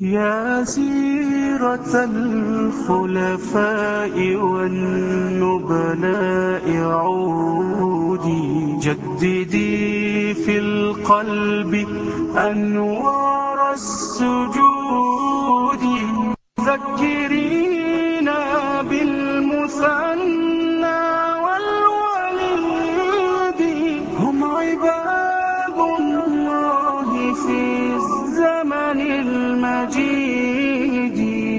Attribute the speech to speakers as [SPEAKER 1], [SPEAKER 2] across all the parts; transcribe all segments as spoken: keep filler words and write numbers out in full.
[SPEAKER 1] يا سيرة الخلفاء والنبلاء عودي جددي في القلب أنوار السجود ذكرينا بالمثنى والوليد هم عباد الله في الزمن المجيد.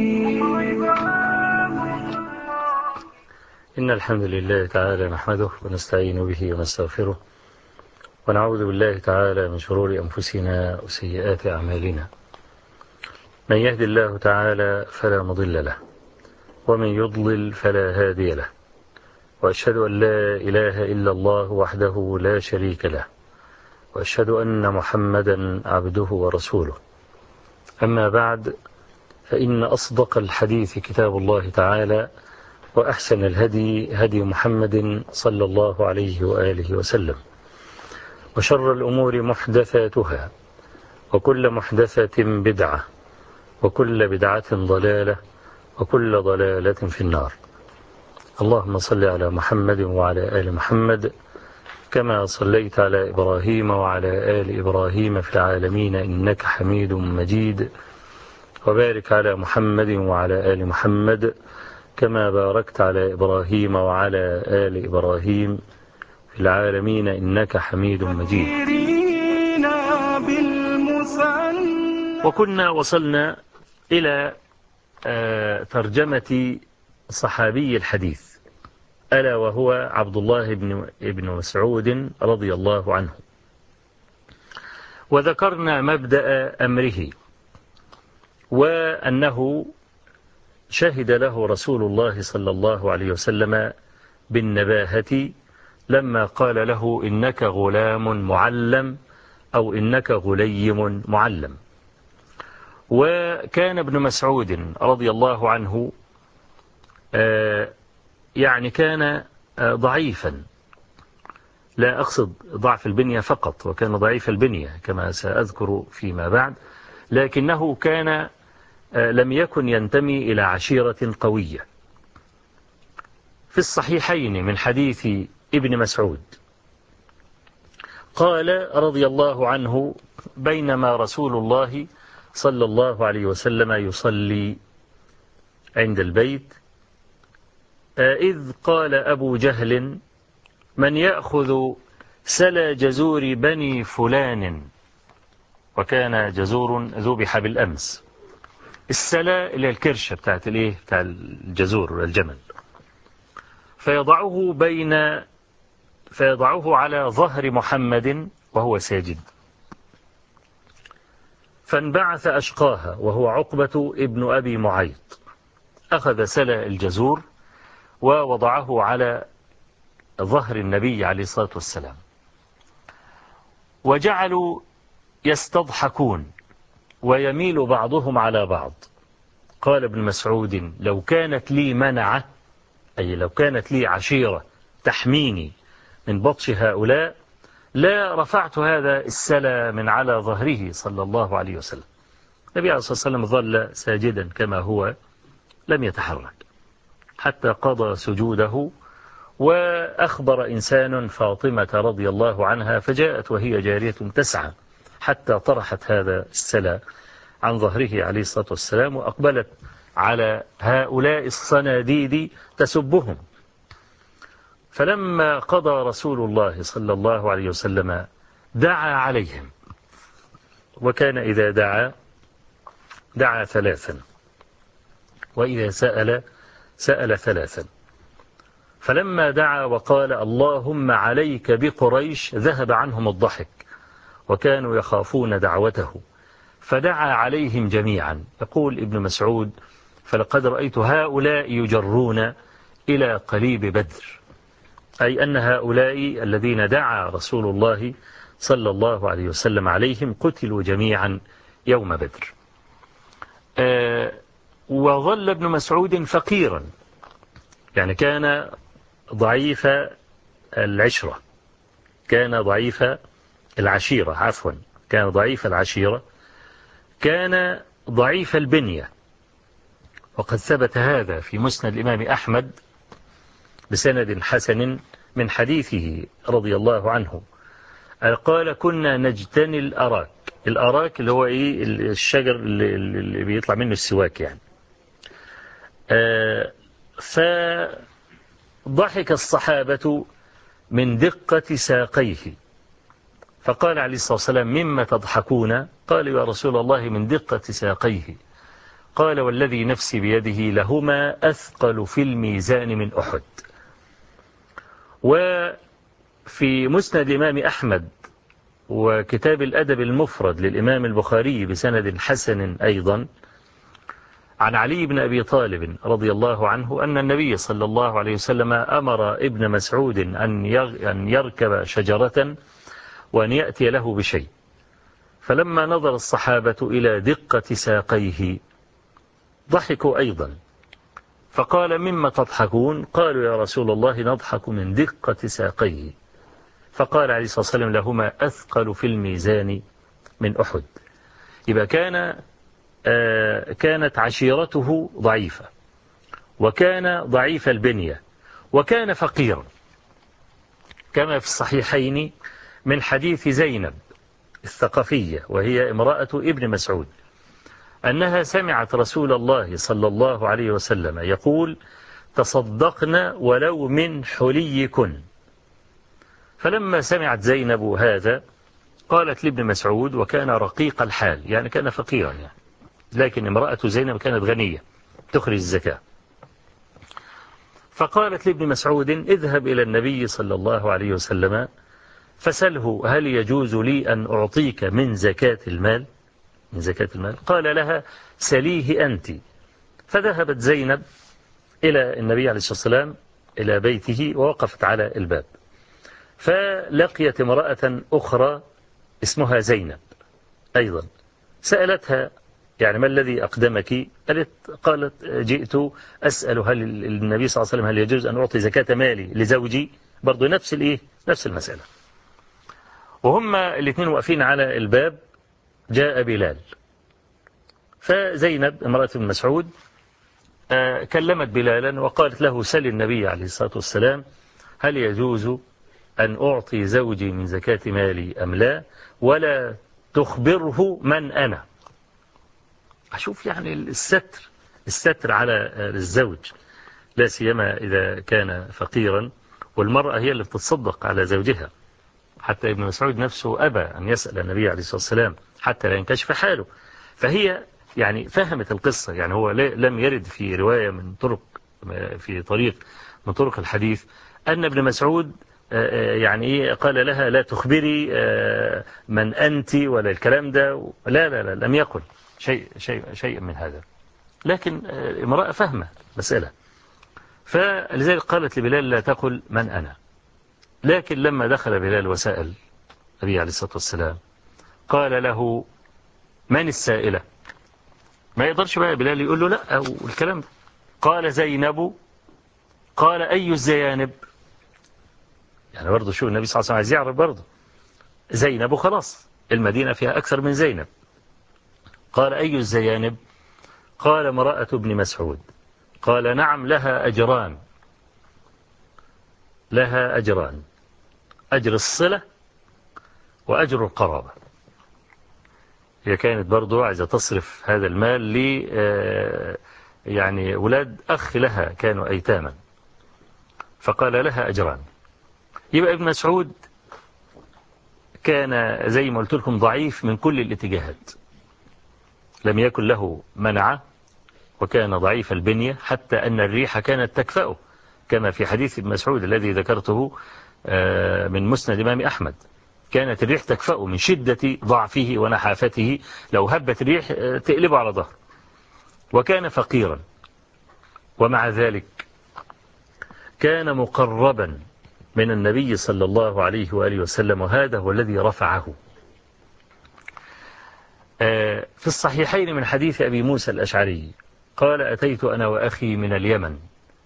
[SPEAKER 2] إن الحمد لله تعالى نحمده ونستعين به ونستغفره ونعوذ بالله تعالى من شرور أنفسنا وسيئات أعمالنا. من يهد الله تعالى فلا مضل له ومن يضلل فلا هادي له، وأشهد أن لا إله إلا الله وحده لا شريك له، وأشهد أن محمدا عبده ورسوله. أما بعد، فإن أصدق الحديث كتاب الله تعالى، وأحسن الهدي هدي محمد صلى الله عليه وآله وسلم، وشر الأمور محدثاتها، وكل محدثة بدعة، وكل بدعة ضلالة، وكل ضلالة في النار. اللهم صل على محمد وعلى آل محمد كما صليت على إبراهيم وعلى آل إبراهيم في العالمين إنك حميد مجيد، وبارك على محمد وعلى آل محمد كما باركت على إبراهيم وعلى آل إبراهيم في العالمين إنك حميد مجيد. وكنا وصلنا إلى ترجمة صحابي الحديث، ألا وهو عبد الله بن ابن مسعود رضي الله عنه، وذكرنا مبدأ أمره، وأنه شهد له رسول الله صلى الله عليه وسلم بالنباهة لما قال له إنك غلام معلم أو إنك غليم معلم. وكان ابن مسعود رضي الله عنه يعني كان ضعيفا، لا أقصد ضعف البنية فقط، وكان ضعيف البنية كما سأذكر فيما بعد، لكنه كان لم يكن ينتمي إلى عشيرة قوية. في الصحيحين من حديث ابن مسعود قال رضي الله عنه: بينما رسول الله صلى الله عليه وسلم يصلي عند البيت إذ قال أبو جهل: من يأخذ سلا جزور بني فلان؟ وكان جزور ذبح بالأمس. السلا اللي الكرشة بتاعت الايه بتاع الجزور الجمل، فيضعه بين فيضعه على ظهر محمد وهو ساجد. فانبعث أشقاها وهو عقبة ابن أبي معيط، أخذ سلا الجزور ووضعه على ظهر النبي عليه الصلاة والسلام، وجعلوا يستضحكون ويميل بعضهم على بعض. قال ابن مسعود: لو كانت لي منعة، أي لو كانت لي عشيرة تحميني من بطش هؤلاء، لا رفعت هذا السلا من على ظهره صلى الله عليه وسلم. النبي عليه الصلاة والسلام ظل ساجدا كما هو، لم يتحرك حتى قضى سجوده. وأخبر إنسان فاطمة رضي الله عنها، فجاءت وهي جارية تسعى حتى طرحت هذا السلا عن ظهره عليه الصلاة والسلام، وأقبلت على هؤلاء الصناديد تسبهم. فلما قضى رسول الله صلى الله عليه وسلم دعا عليهم، وكان إذا دعا دعا ثلاثا، وإذا سأل سأل ثلاثا. فلما دعا وقال: اللهم عليك بقريش، ذهب عنهم الضحك وكانوا يخافون دعوته، فدعا عليهم جميعا. يقول ابن مسعود: فلقد رأيت هؤلاء يجرون إلى قليب بدر، أي أن هؤلاء الذين دعا رسول الله صلى الله عليه وسلم عليهم قتلوا جميعا يوم بدر. آه وظل ابن مسعود فقيرا، يعني كان ضعيف العشرة، كان ضعيف العشيرة عفوا كان ضعيف العشيرة، كان ضعيف البنية، وقد ثبت هذا في مسند الإمام أحمد بسند حسن من حديثه رضي الله عنه قال كنا نجتني الأراك. الأراك اللي هو إيه؟ الشجر اللي, اللي بيطلع منه السواك يعني. آه فضحك الصحابة من دقة ساقيه، فقال عليه الصلاة والسلام مما تضحكون؟ قالوا يا رسول الله من دقة ساقيه. قال والذي نفسي بيده لهما أثقل في الميزان من أحد. وفي مسند الإمام أحمد وكتاب الأدب المفرد للإمام البخاري بسند حسن أيضا عن علي بن أبي طالب رضي الله عنه أن النبي صلى الله عليه وسلم أمر ابن مسعود أن يركب شجرة وأن يأتي له بشيء، فلما نظر الصحابة إلى دقة ساقيه ضحكوا أيضا، فقال مما تضحكون؟ قالوا يا رسول الله نضحك من دقة ساقيه. فقال عليه الصلاة والسلام لهما أثقل في الميزان من أحد. يبقى كان آه كانت عشيرته ضعيفة، وكان ضعيف البنية، وكان فقيرا، كما في الصحيحين من حديث زينب الثقفية وهي امرأة ابن مسعود أنها سمعت رسول الله صلى الله عليه وسلم يقول تصدقنا ولو من حليكن. فلما سمعت زينب هذا قالت لابن مسعود، وكان رقيق الحال يعني كان فقيرا يعني، لكن امرأة زينب كانت غنية تخرج الزكاة، فقالت لابن مسعود اذهب إلى النبي صلى الله عليه وسلم فسله هل يجوز لي أن أعطيك من زكاة المال من زكاة المال؟ قال لها سليه أنت. فذهبت زينب إلى النبي عليه الصلاة والسلام إلى بيته ووقفت على الباب، فلقيت امرأة أخرى اسمها زينب أيضا، سألتها يعني ما الذي أقدمك؟ قالت قالت جئت أسأل هل النبي صلى الله عليه وسلم هل يجوز أن أعطي زكاة مالي لزوجي؟ برضو نفس الإيه؟ نفس المسألة. وهم الاثنين واقفين على الباب جاء بلال، فزينب امرأة ابن مسعود كلمت بلالا وقالت له سل النبي عليه الصلاة والسلام هل يجوز أن أعطي زوجي من زكاة مالي أم لا، ولا تخبره من أنا. أشوف يعني الستر الستر على الزوج، لا سيما إذا كان فقيرا، والمرأة هي اللي بتتصدق على زوجها. حتى ابن مسعود نفسه أبى أن يسأل النبي عليه الصلاة والسلام حتى لا ينكشف حاله. فهي يعني فهمت القصة، يعني هو لم يرد في رواية من طرق في طريق من طرق الحديث أن ابن مسعود يعني إيه قال لها لا تخبري من أنت ولا الكلام ده، لا لا لا لم يقل شيء شيء شيء من هذا، لكن امرأة فهمة مسألة، فلذلك قالت لبلال لا تقل من أنا. لكن لما دخل بلال وسأل النبي عليه الصلاة والسلام قال له من السائلة؟ ما يقدرش بقى بلال يقول له لا أو الكلام ده. قال زينب. قال أي الزيانب؟ يعني برضه شو النبي صلى الله عليه وسلم عايز يعرف برضه زينب وخلاص، المدينة فيها أكثر من زينب. قال أي الزيانب؟ قال امرأة ابن مسعود. قال نعم لها أجران لها أجران أجر الصلة وأجر القرابة. هي كانت برضو عايزة تصرف هذا المال ل يعني ولاد أخ لها كانوا أيتاما، فقال لها أجران. يبقى ابن مسعود كان زي ما قلت لكم ضعيف من كل الاتجاهات، لم يكن له منعة، وكان ضعيف البنية حتى أن الريح كانت تكفأه، كما في حديث ابن مسعود الذي ذكرته من مسند الإمام أحمد، كانت الريح تكفأه من شدة ضعفه ونحافته، لو هبت الريح تقلبه على ظهر. وكان فقيرا، ومع ذلك كان مقربا من النبي صلى الله عليه وآله وسلم، وهذا هو الذي رفعه. في الصحيحين من حديث أبي موسى الأشعري قال أتيت أنا وأخي من اليمن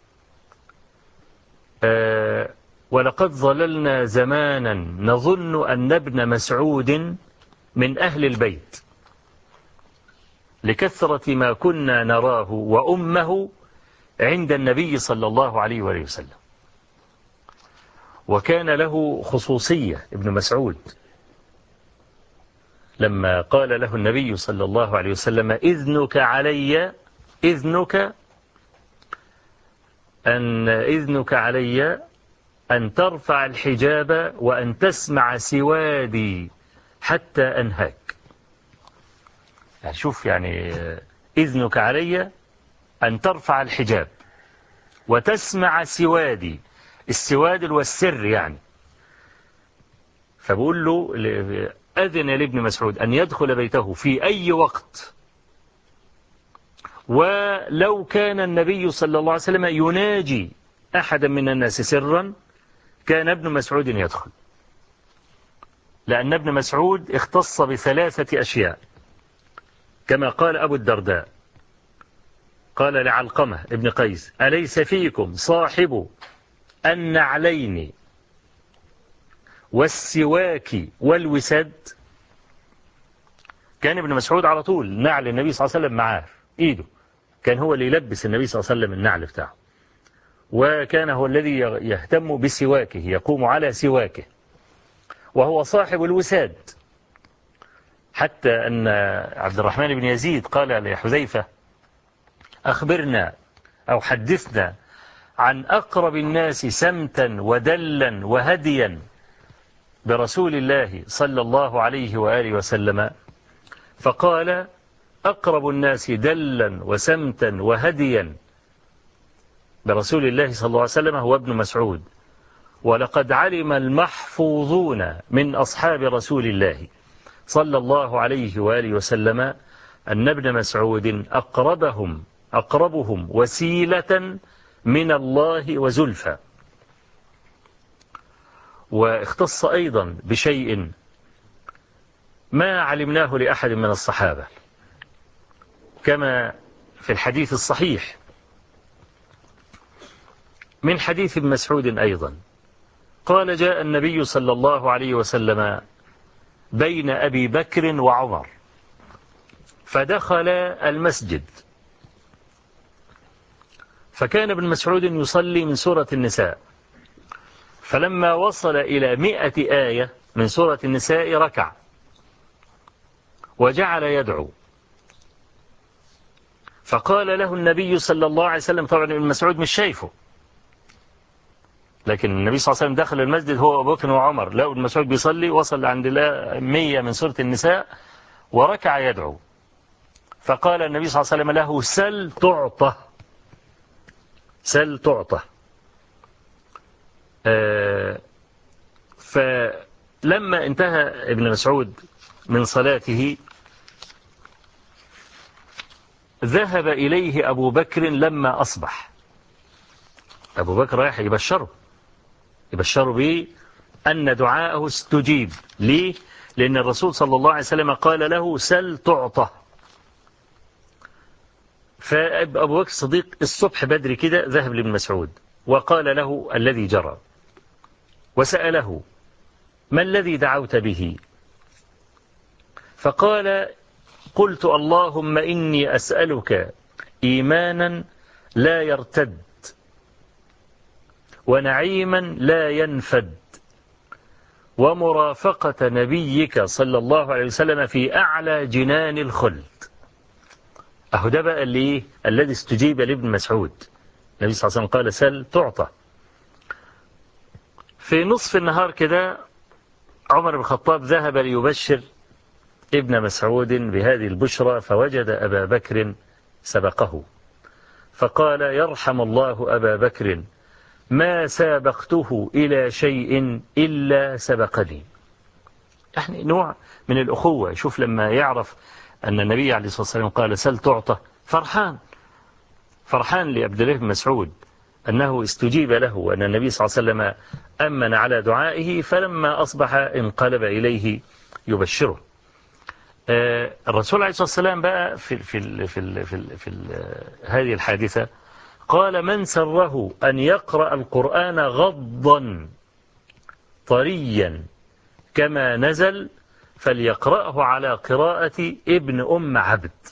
[SPEAKER 2] ولقد ظللنا زمانا نظن أن ابن مسعود من أهل البيت، لكثرة ما كنا نراه وأمه عند النبي صلى الله عليه وآله وسلم. وكان له خصوصية ابن مسعود لما قال له النبي صلى الله عليه وسلم إذنك علي إذنك أن إذنك علي أن ترفع الحجاب وأن تسمع سوادي حتى أنهاك. يعني شوف، يعني إذنك علي أن ترفع الحجاب وتسمع سوادي، السواد والسر يعني. فبقول له أذن لابن مسعود أن يدخل بيته في أي وقت، ولو كان النبي صلى الله عليه وسلم يناجي أحدا من الناس سرا كان ابن مسعود يدخل، لأن ابن مسعود اختص بثلاثة أشياء كما قال أبو الدرداء، قال لعلقمة ابن قيس: أليس فيكم صاحب النعلين والسواك والوساد؟ كان ابن مسعود على طول نعل النبي صلى الله عليه وسلم معاه في إيده، كان هو اللي يلبس النبي صلى الله عليه وسلم النعل بتاعه، وكان هو الذي يهتم بسواكه، يقوم على سواكه، وهو صاحب الوساد. حتى أن عبد الرحمن بن يزيد قال لحذيفة: أخبرنا أو حدثنا عن أقرب الناس سمتا ودلا وهديا برسول الله صلى الله عليه وآله وسلم. فقال: أقرب الناس دلا وسمتا وهديا برسول الله صلى الله عليه وسلم هو ابن مسعود. ولقد علم المحفوظون من أصحاب رسول الله صلى الله عليه وآله وسلم أن ابن مسعود أقربهم أقربهم وسيلة من الله وزلفى. واختص أيضا بشيء ما علمناه لأحد من الصحابة، كما في الحديث الصحيح من حديث ابن مسعود أيضا قال: جاء النبي صلى الله عليه وسلم بين أبي بكر وعمر فدخل المسجد، فكان ابن مسعود يصلي من سورة النساء، فلما وصل إلى مئة آية من سورة النساء ركع وجعل يدعو، فقال له النبي صلى الله عليه وسلم، طبعا ابن مسعود مش شايفه، لكن النبي صلى الله عليه وسلم دخل المسجد هو أبو بكر وعمر، لا ابن مسعود بيصلي، وصل عند مية من سورة النساء وركع يدعو، فقال النبي صلى الله عليه وسلم له: سل تعطى، سل تعطى. آه فلما انتهى ابن مسعود من صلاته ذهب إليه أبو بكر لما أصبح. أبو بكر رايح يبشره يبشره به أن دعاءه استجيب. ليه؟ لأن الرسول صلى الله عليه وسلم قال له: سل تعطى. فأبو بكر الصديق الصبح بدري كده ذهب لابن مسعود وقال له الذي جرى، وسأله: ما الذي دعوت به؟ فقال: قلت اللهم إني أسألك إيمانا لا يرتد، ونعيما لا ينفد، ومرافقة نبيك صلى الله عليه وسلم في أعلى جنان الخلد. أهو ده بقى اللي الذي استجيب لابن مسعود. النبي صلى الله عليه وسلم قال: سل تعطى. في نصف النهار كده عمر بن الخطاب ذهب ليبشر ابن مسعود بهذه البشرى، فوجد أبا بكر سبقه، فقال: يرحم الله أبا بكر، ما سابقته إلى شيء إلا سبقني. يعني نوع من الأخوة. شوف لما يعرف أن النبي عليه الصلاة والسلام قال: سل تعطى، فرحان فرحان لعبد الله بن مسعود أنه استجيب له، وأن النبي صلى الله عليه وسلم أمن على دعائه، فلما أصبح انقلب إليه يبشره. آه الرسول عليه الصلاة والسلام بقى في, في, في, في, في هذه الحادثة قال: من سره أن يقرأ القرآن غضا طريا كما نزل فليقرأه على قراءة ابن أم عبد.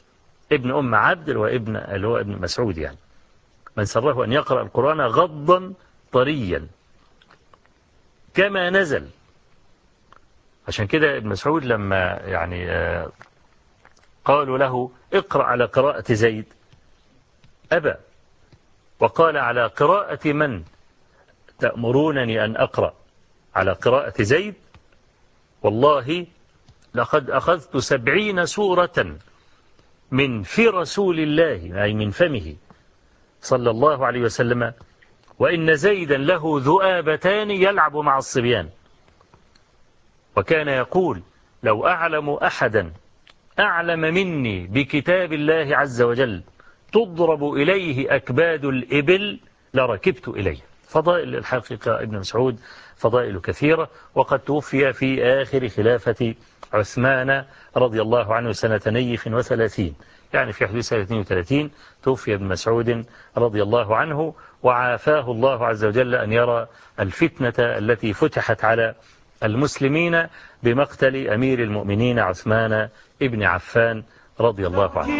[SPEAKER 2] ابن أم عبد وابن اللي هو ابن مسعود يعني، من سره أن يقرأ القرآن غضا طريا كما نزل. عشان كده ابن مسعود لما يعني قالوا له اقرأ على قراءة زيد أبى، وقال على قراءة من تأمرونني أن أقرأ؟ على قراءة زيد والله لقد أخذت سبعين سورة من في رسول الله، أي من فمه صلى الله عليه وسلم، وإن زيدا له ذؤابتان يلعب مع الصبيان. وكان يقول لو أعلم أحدا أعلم مني بكتاب الله عز وجل تضرب إليه أكباد الإبل لركبت إليه. فضائل الحقيقة ابن مسعود فضائل كثيرة، وقد توفي في آخر خلافة عثمان رضي الله عنه سنة نيف وثلاثين، يعني في حدود سنة اثنين وثلاثين توفي ابن مسعود رضي الله عنه، وعافاه الله عز وجل أن يرى الفتنة التي فتحت على المسلمين بمقتل أمير المؤمنين عثمان ابن عفان رضي الله عنه.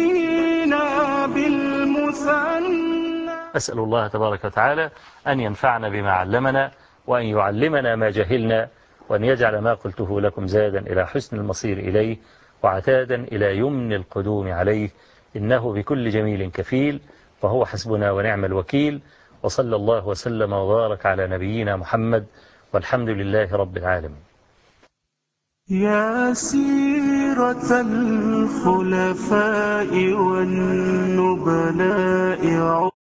[SPEAKER 2] أسأل الله تبارك وتعالى أن ينفعنا بما علمنا، وأن يعلمنا ما جهلنا، وأن يجعل ما قلته لكم زادا إلى حسن المصير إليه، وعتادا إلى يمن القدوم عليه، إنه بكل جميل كفيل، وهو حسبنا ونعم الوكيل. وصلى الله وسلم وبارك على نبينا محمد، والحمد لله رب العالمين.
[SPEAKER 1] يا سيرة الخلفاء والنبلاء